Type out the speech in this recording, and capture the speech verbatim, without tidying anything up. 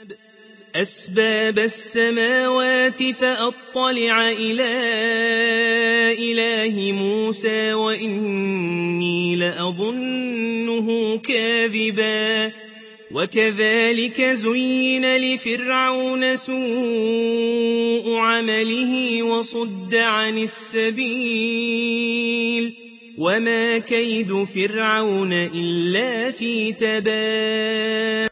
أسباب السماوات فأطلع إلى إله موسى وإني لأظنه كاذبا وكذلك زين لفرعون سوء عمله وصد عن السبيل وما كيد فرعون إلا في تباب.